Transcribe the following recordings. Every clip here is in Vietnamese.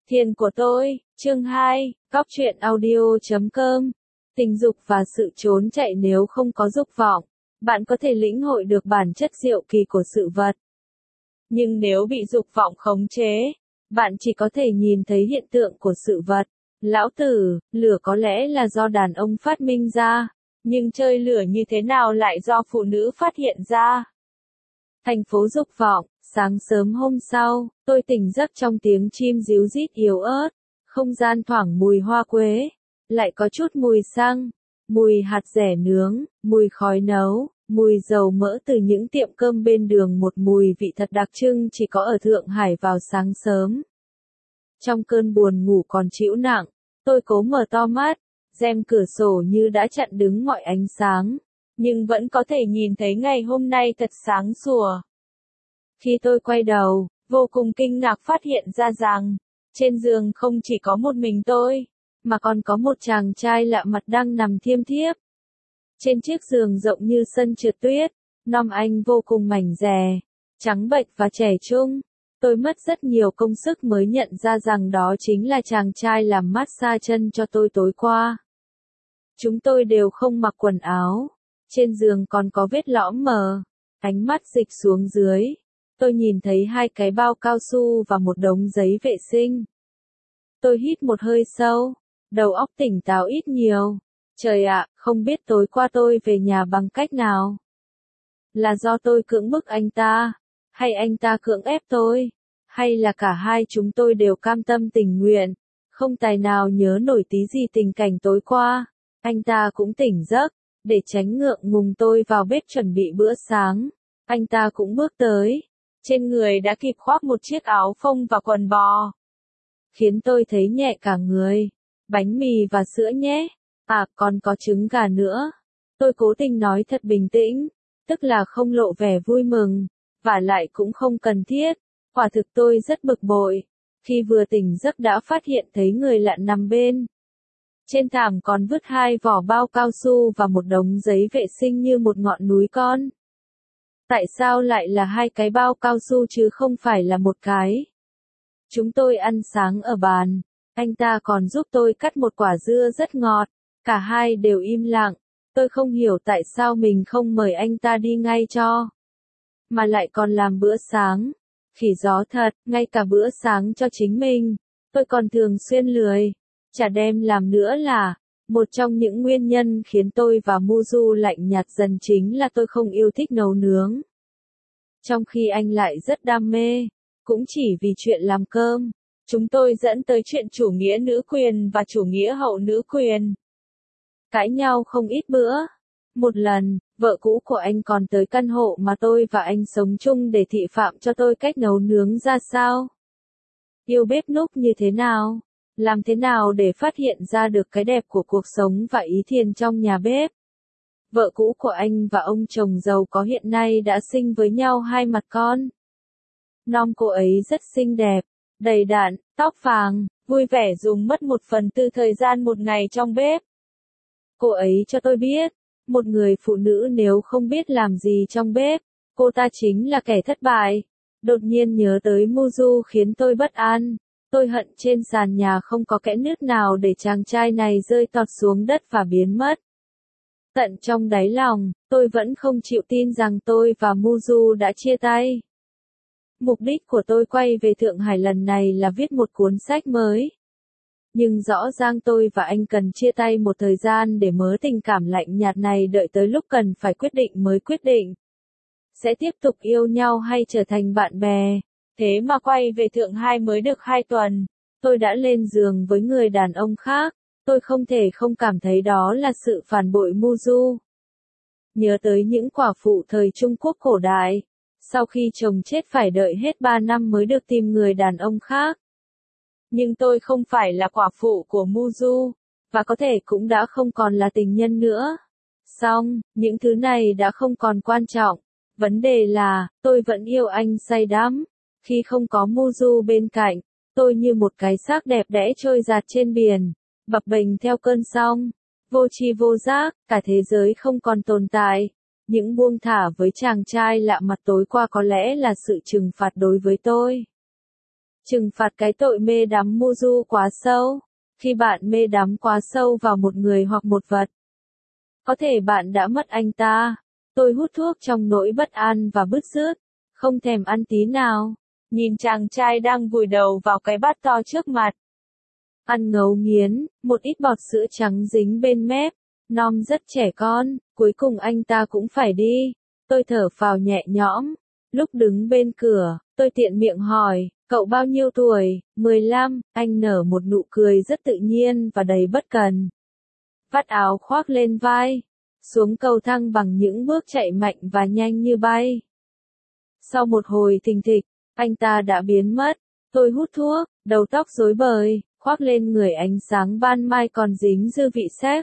Thiền của tôi, chương 2, Cóc truyện audio.com. Tình dục và sự trốn chạy. Nếu không có dục vọng, bạn có thể lĩnh hội được bản chất diệu kỳ của sự vật. Nhưng nếu bị dục vọng khống chế, bạn chỉ có thể nhìn thấy hiện tượng của sự vật. Lão tử, lửa có lẽ là do đàn ông phát minh ra, nhưng chơi lửa như thế nào lại do phụ nữ phát hiện ra. Thành phố dục vọng. Sáng sớm hôm sau, tôi tỉnh giấc trong tiếng chim ríu rít yếu ớt, không gian thoảng mùi hoa quế, lại có chút mùi xăng, mùi hạt dẻ nướng, mùi khói nấu, mùi dầu mỡ từ những tiệm cơm bên đường, một mùi vị thật đặc trưng chỉ có ở Thượng Hải vào sáng sớm. Trong cơn buồn ngủ còn trĩu nặng, tôi cố mở to mắt, rèm cửa sổ như đã chặn đứng mọi ánh sáng, nhưng vẫn có thể nhìn thấy ngày hôm nay thật sáng sủa. Khi tôi quay đầu, vô cùng kinh ngạc phát hiện ra rằng, trên giường không chỉ có một mình tôi, mà còn có một chàng trai lạ mặt đang nằm thiêm thiếp. Trên chiếc giường rộng như sân trượt tuyết, nom anh vô cùng mảnh dè, trắng bệch và trẻ trung. Tôi mất rất nhiều công sức mới nhận ra rằng đó chính là chàng trai làm massage chân cho tôi tối qua. Chúng tôi đều không mặc quần áo, trên giường còn có vết lõm mờ. Ánh mắt dịch xuống dưới, tôi nhìn thấy 2 cái bao cao su và một đống giấy vệ sinh. Tôi hít một hơi sâu, đầu óc tỉnh táo ít nhiều. Trời ạ, không biết tối qua tôi về nhà bằng cách nào. Là do tôi cưỡng bức anh ta, hay anh ta cưỡng ép tôi, hay là cả hai chúng tôi đều cam tâm tình nguyện, không tài nào nhớ nổi tí gì tình cảnh tối qua. Anh ta cũng tỉnh giấc, để tránh ngượng ngùng tôi vào bếp chuẩn bị bữa sáng. Anh ta cũng bước tới. Trên người đã kịp khoác một chiếc áo phông và quần bò, khiến tôi thấy nhẹ cả người. Bánh mì và sữa nhé. À, còn có trứng gà nữa. Tôi cố tình nói thật bình tĩnh, tức là không lộ vẻ vui mừng, và lại cũng không cần thiết. Quả thực tôi rất bực bội, khi vừa tỉnh giấc đã phát hiện thấy người lạ nằm bên. Trên thảm còn vứt 2 vỏ bao cao su và một đống giấy vệ sinh như một ngọn núi con. Tại sao lại là 2 cái bao cao su chứ không phải là một cái? Chúng tôi ăn sáng ở bàn, anh ta còn giúp tôi cắt một quả dưa rất ngọt, cả hai đều im lặng. Tôi không hiểu tại sao mình không mời anh ta đi ngay cho, mà lại còn làm bữa sáng. Khỉ gió thật, ngay cả bữa sáng cho chính mình, tôi còn thường xuyên lười, chả đem làm nữa là. Một trong những nguyên nhân khiến tôi và Muju lạnh nhạt dần chính là tôi không yêu thích nấu nướng. Trong khi anh lại rất đam mê, cũng chỉ vì chuyện làm cơm. Chúng tôi dẫn tới chuyện chủ nghĩa nữ quyền và chủ nghĩa hậu nữ quyền. Cãi nhau không ít bữa. Một lần, vợ cũ của anh còn tới căn hộ mà tôi và anh sống chung để thị phạm cho tôi cách nấu nướng ra sao. Yêu bếp núc như thế nào. Làm thế nào để phát hiện ra được cái đẹp của cuộc sống và ý thiền trong nhà bếp. Vợ cũ của anh và ông chồng giàu có hiện nay đã sinh với nhau 2 mặt con. Nom cô ấy rất xinh đẹp, đầy đặn, tóc vàng, vui vẻ dùng mất 1/4 thời gian một ngày trong bếp. Cô ấy cho tôi biết, một người phụ nữ nếu không biết làm gì trong bếp, cô ta chính là kẻ thất bại. Đột nhiên nhớ tới Muju khiến tôi bất an. Tôi hận trên sàn nhà không có kẽ nứt nào để chàng trai này rơi tọt xuống đất và biến mất. Tận trong đáy lòng, tôi vẫn không chịu tin rằng tôi và Muju đã chia tay. Mục đích của tôi quay về Thượng Hải lần này là viết một cuốn sách mới. Nhưng rõ ràng tôi và anh cần chia tay một thời gian để mớ tình cảm lạnh nhạt này đợi tới lúc cần phải quyết định mới quyết định. Sẽ tiếp tục yêu nhau hay trở thành bạn bè. Thế mà quay về Thượng Hải mới được 2 tuần, tôi đã lên giường với người đàn ông khác. Tôi không thể không cảm thấy đó là sự phản bội Muju. Nhớ tới những quả phụ thời Trung Quốc cổ đại, sau khi chồng chết phải đợi hết 3 năm mới được tìm người đàn ông khác. Nhưng tôi không phải là quả phụ của Muju, và có thể cũng đã không còn là tình nhân nữa. Xong, những thứ này đã không còn quan trọng. Vấn đề là, tôi vẫn yêu anh say đắm. Khi không có Muju bên cạnh, tôi như một cái xác đẹp đẽ trôi dạt trên biển, bập bềnh theo cơn sóng, vô tri vô giác, cả thế giới không còn tồn tại. Những buông thả với chàng trai lạ mặt tối qua có lẽ là sự trừng phạt đối với tôi. Trừng phạt cái tội mê đắm mưu du quá sâu. Khi bạn mê đắm quá sâu vào một người hoặc một vật, có thể bạn đã mất anh ta. Tôi hút thuốc trong nỗi bất an và bứt rứt, không thèm ăn tí nào. Nhìn chàng trai đang vùi đầu vào cái bát to trước mặt. Ăn ngấu nghiến, một ít bọt sữa trắng dính bên mép. Nom rất trẻ con, cuối cùng anh ta cũng phải đi. Tôi thở phào nhẹ nhõm. Lúc đứng bên cửa, tôi tiện miệng hỏi, cậu bao nhiêu tuổi? 15, anh nở một nụ cười rất tự nhiên và đầy bất cần. Vắt áo khoác lên vai, xuống cầu thang bằng những bước chạy mạnh và nhanh như bay. Sau một hồi thình thịch, anh ta đã biến mất. Tôi hút thuốc, đầu tóc rối bời, khoác lên người ánh sáng ban mai còn dính dư vị sex.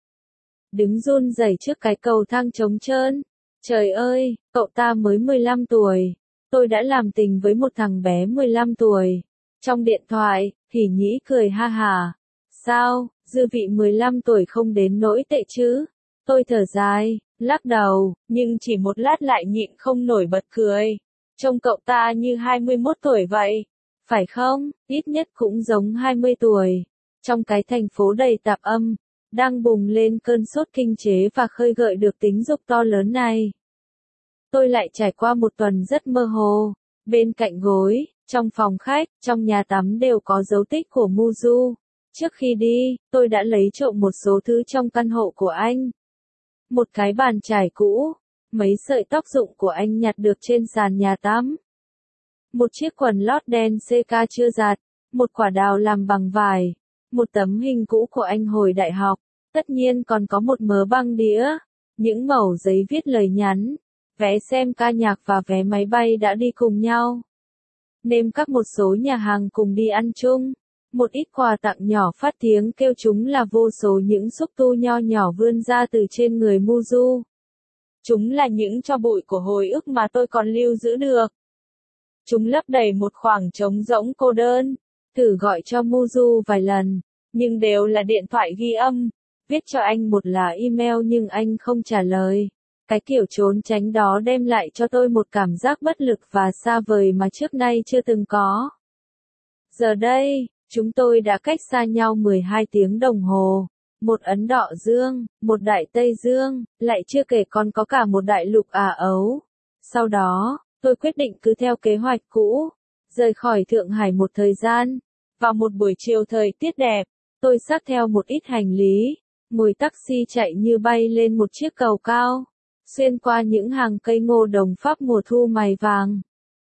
Đứng run rẩy trước cái cầu thang trống trơn. Trời ơi, cậu ta mới 15 tuổi. Tôi đã làm tình với một thằng bé 15 tuổi. Trong điện thoại, Hỉ Nhĩ cười ha hả. Sao, dư vị 15 tuổi không đến nỗi tệ chứ? Tôi thở dài, lắc đầu, nhưng chỉ một lát lại nhịn không nổi bật cười. Trông cậu ta như 21 tuổi vậy. Phải không? Ít nhất cũng giống 20 tuổi. Trong cái thành phố đầy tạp âm, đang bùng lên cơn sốt kinh chế và khơi gợi được tính dục to lớn này. Tôi lại trải qua một tuần rất mơ hồ. Bên cạnh gối, trong phòng khách, trong nhà tắm đều có dấu tích của Muju. Trước khi đi, tôi đã lấy trộm một số thứ trong căn hộ của anh. Một cái bàn chải cũ, mấy sợi tóc rụng của anh nhặt được trên sàn nhà tắm. Một chiếc quần lót đen CK chưa giặt, một quả đào làm bằng vải, một tấm hình cũ của anh hồi đại học, tất nhiên còn có một mớ băng đĩa, những mẩu giấy viết lời nhắn, vé xem ca nhạc và vé máy bay đã đi cùng nhau. Nêm các một số nhà hàng cùng đi ăn chung, một ít quà tặng nhỏ phát tiếng kêu chúng là vô số những xúc tu nho nhỏ vươn ra từ trên người Muju. Chúng là những tro bụi của hồi ức mà tôi còn lưu giữ được. Chúng lấp đầy một khoảng trống rỗng cô đơn. Thử gọi cho Muju vài lần, nhưng đều là điện thoại ghi âm. Viết cho anh một lá email nhưng anh không trả lời. Cái kiểu trốn tránh đó đem lại cho tôi một cảm giác bất lực và xa vời mà trước nay chưa từng có. Giờ đây, chúng tôi đã cách xa nhau 12 tiếng đồng hồ. Một Ấn Độ Dương, một Đại Tây Dương, lại chưa kể còn có cả một Đại lục Á Âu. Sau đó, tôi quyết định cứ theo kế hoạch cũ, rời khỏi Thượng Hải một thời gian. Vào một buổi chiều thời tiết đẹp, tôi xách theo một ít hành lý, ngồi taxi chạy như bay lên một chiếc cầu cao, xuyên qua những hàng cây ngô đồng Pháp mùa thu mày vàng,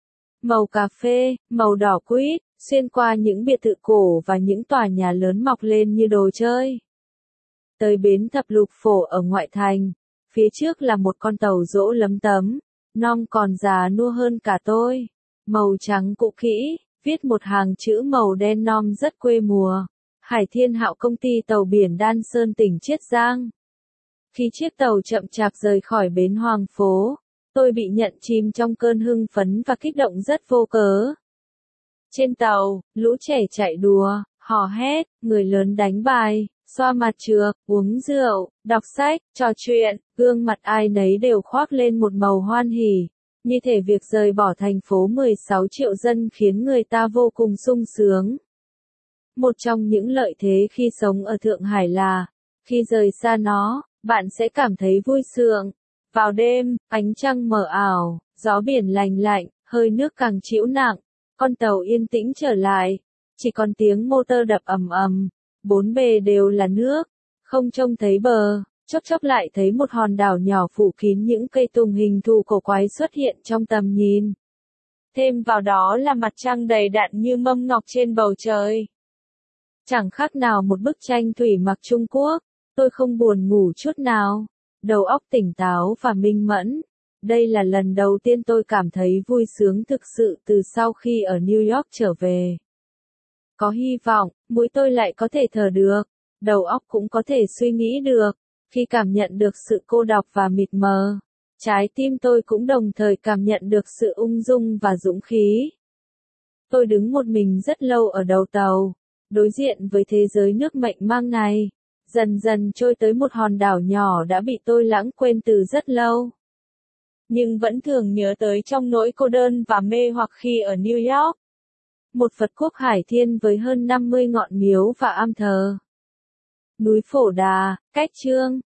màu cà phê, màu đỏ quýt, xuyên qua những biệt thự cổ và những tòa nhà lớn mọc lên như đồ chơi. Tới bến Thập Lục Phổ ở ngoại thành, phía trước là một con tàu dỗ lấm tấm, non còn già nua hơn cả tôi, màu trắng cũ kỹ, viết một hàng chữ màu đen non rất quê mùa. Hải Thiên Hạo, công ty tàu biển Đan Sơn, tỉnh Chiết Giang. Khi chiếc tàu chậm chạp rời khỏi bến Hoàng Phố, tôi bị nhận chìm trong cơn hưng phấn và kích động rất vô cớ. Trên tàu, lũ trẻ chạy đùa, hò hét, người lớn đánh bài, xoa mặt trược, uống rượu, đọc sách, trò chuyện, gương mặt ai nấy đều khoác lên một màu hoan hỉ. Như thể việc rời bỏ thành phố 16 triệu dân khiến người ta vô cùng sung sướng. Một trong những lợi thế khi sống ở Thượng Hải là, khi rời xa nó, bạn sẽ cảm thấy vui sướng. Vào đêm, ánh trăng mờ ảo, gió biển lành lạnh, hơi nước càng trĩu nặng, con tàu yên tĩnh trở lại, chỉ còn tiếng motor đập ầm ầm, bốn bề đều là nước, không trông thấy bờ, chốc chốc lại thấy một hòn đảo nhỏ phủ kín những cây tùng hình thù cổ quái xuất hiện trong tầm nhìn. Thêm vào đó là mặt trăng đầy đặn như mâm ngọc trên bầu trời. Chẳng khác nào một bức tranh thủy mặc Trung Quốc, tôi không buồn ngủ chút nào, đầu óc tỉnh táo và minh mẫn. Đây là lần đầu tiên tôi cảm thấy vui sướng thực sự từ sau khi ở New York trở về. Có hy vọng, mũi tôi lại có thể thở được, đầu óc cũng có thể suy nghĩ được. Khi cảm nhận được sự cô độc và mịt mờ, trái tim tôi cũng đồng thời cảm nhận được sự ung dung và dũng khí. Tôi đứng một mình rất lâu ở đầu tàu, đối diện với thế giới nước mênh mang này, dần dần trôi tới một hòn đảo nhỏ đã bị tôi lãng quên từ rất lâu. Nhưng vẫn thường nhớ tới trong nỗi cô đơn và mê hoặc khi ở New York. một Phật quốc hải thiên với hơn 50 ngọn miếu và am thờ. Núi Phổ Đà, cách Chương,